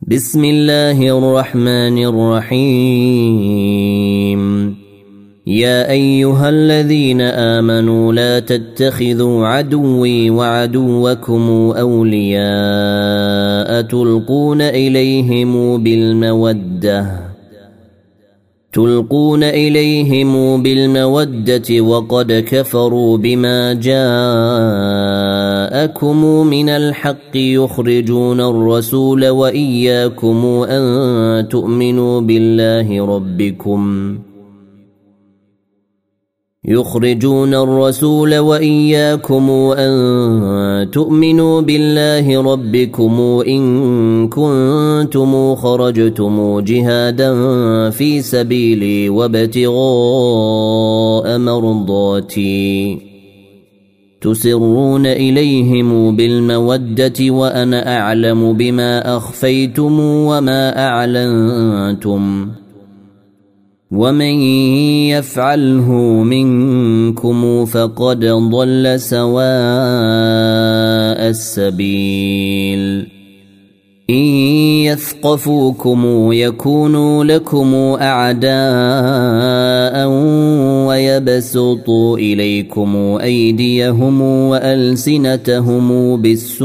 بسم الله الرحمن الرحيم. يا أيها الذين آمنوا لا تتخذوا عدوي وعدوكم أولياء تلقون إليهم بالمودة وقد كفروا بما جاءكم من الحق يخرجون الرسول وإياكم أن تؤمنوا بالله ربكم إن كنتم خرجتم جهادا في سبيلي وابتغاء مرضاتي تسرون إليهم بالمودة وأنا أعلم بما أخفيتم وما أعلنتم ومن يفعله منكم فقد ضل سواء السبيل. إن يثقفوكم يكونوا لكم أعداء ويبسطوا إليكم أيديهم وألسنتهم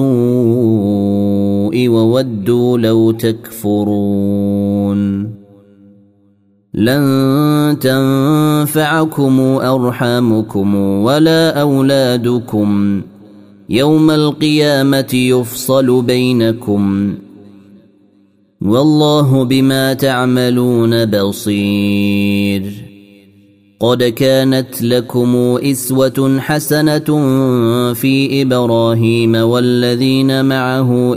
بالسوء وودوا لو تكفرون. لن تنفعكم أرحامكم ولا أولادكم يوم القيامة يفصل بينكم والله بما تعملون بصير. قد كانت لكم إسوة حسنة في إبراهيم والذين معه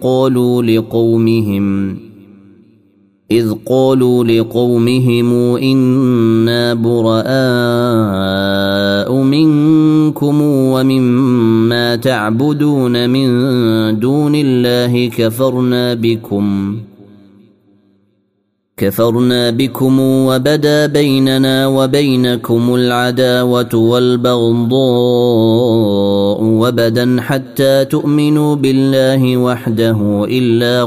إذ قالوا لقومهم إنا براء منكم ومما تعبدون من دون الله كفرنا بكم وبدا بيننا وبينكم العداوة والبغضاء وبدا حتى تؤمنوا بالله وحده إلا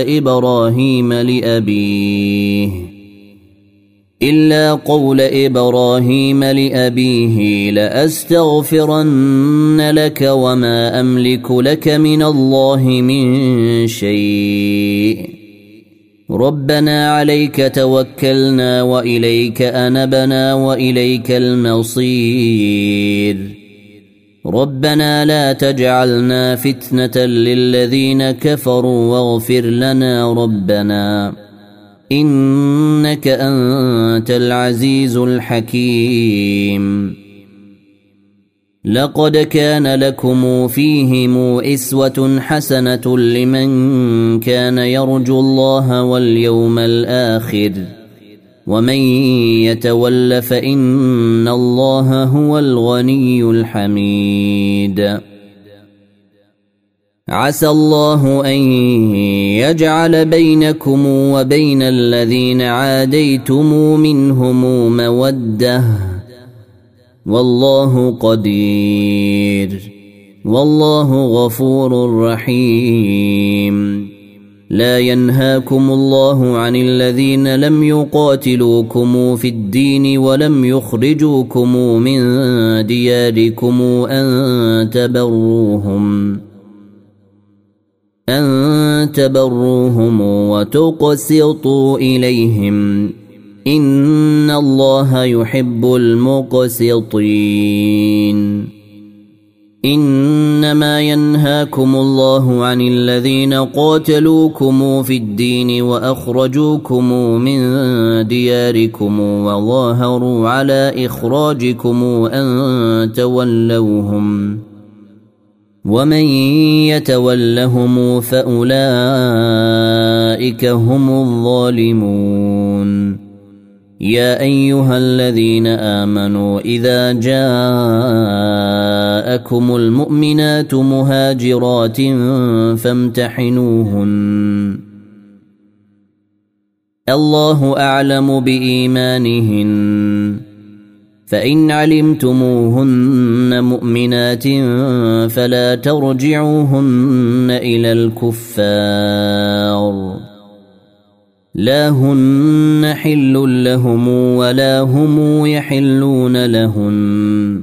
قول إبراهيم لأبيه لأستغفرن لك وما أملك لك من الله من شيء. ربنا عليك توكلنا وإليك أنبنا وإليك المصير. ربنا لا تجعلنا فتنة للذين كفروا واغفر لنا ربنا إنك أنت العزيز الحكيم. لقد كان لكم فيهم إسوة حسنة لمن كان يرجو الله واليوم الآخر ومن يتول فإن الله هو الغني الحميد. عسى الله أن يجعل بينكم وبين الذين عاديتم منهم مودة والله قدير والله غفور رحيم. لا ينهاكم الله عن الذين لم يقاتلوكم في الدين ولم يخرجوكم من دياركم أن تبروهم وتقسطوا إليهم إن الله يحب المقسطين. إنما ينهاكم الله عن الذين قاتلوكم في الدين وأخرجوكم من دياركم وظاهروا على إخراجكم أن تولوهم ومن يتولهم فأولئك هم الظالمون. يا أيها الذين آمنوا إذا جاءكم المؤمنات مهاجرات فامتحنوهن الله أعلم بإيمانهن فإن علمتموهن مؤمنات فلا ترجعوهن إلى الكفار لا هن حل لهم ولا هم يحلون لهن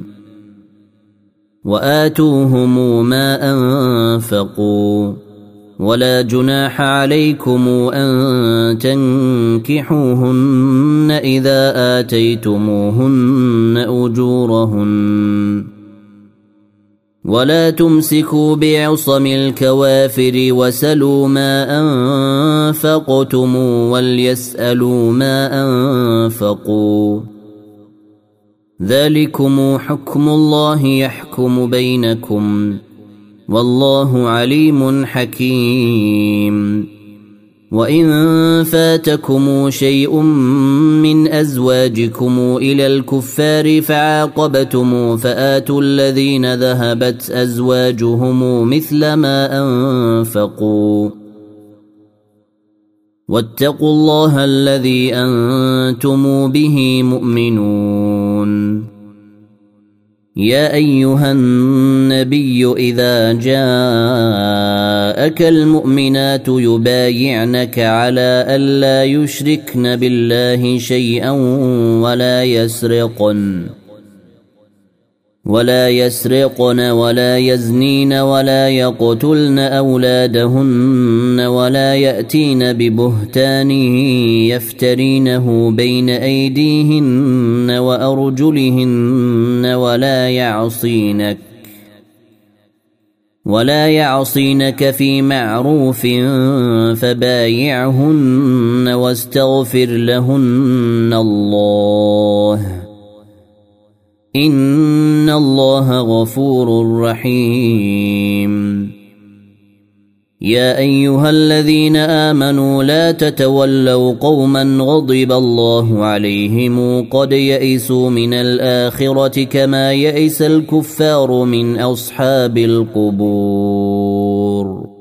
وآتوهم ما أنفقوا ولا جناح عليكم أن تنكحوهن إذا آتيتموهن أجورهن ولا تمسكوا بعصم الكوافر وسلوا ما أنفقتم وليسألوا ما أنفقوا ذلكم حكم الله يحكم بينكم والله عليم حكيم وإن فاتكم شيء من أزواجكم إلى الكفار فعاقبتم فآتوا الذين ذهبت أزواجهم مثل ما أنفقوا واتقوا الله الذي أنتم به مؤمنون يا أيها النبي إذا جاءك المؤمنات يبايعنك على ألا يشركن بالله شيئا ولا يسرقن ولا يزنين ولا يقتلن أولادهن ولا يأتين ببهتان يفترينه بين أيديهن وأرجلهن ولا يعصينك في معروف فبايعهن واستغفر لهن الله إن الله غفور رحيم يا أيها الذين آمنوا لا تتولوا قوما غضب الله عليهم قد يئسوا من الآخرة كما يئس الكفار من أصحاب القبور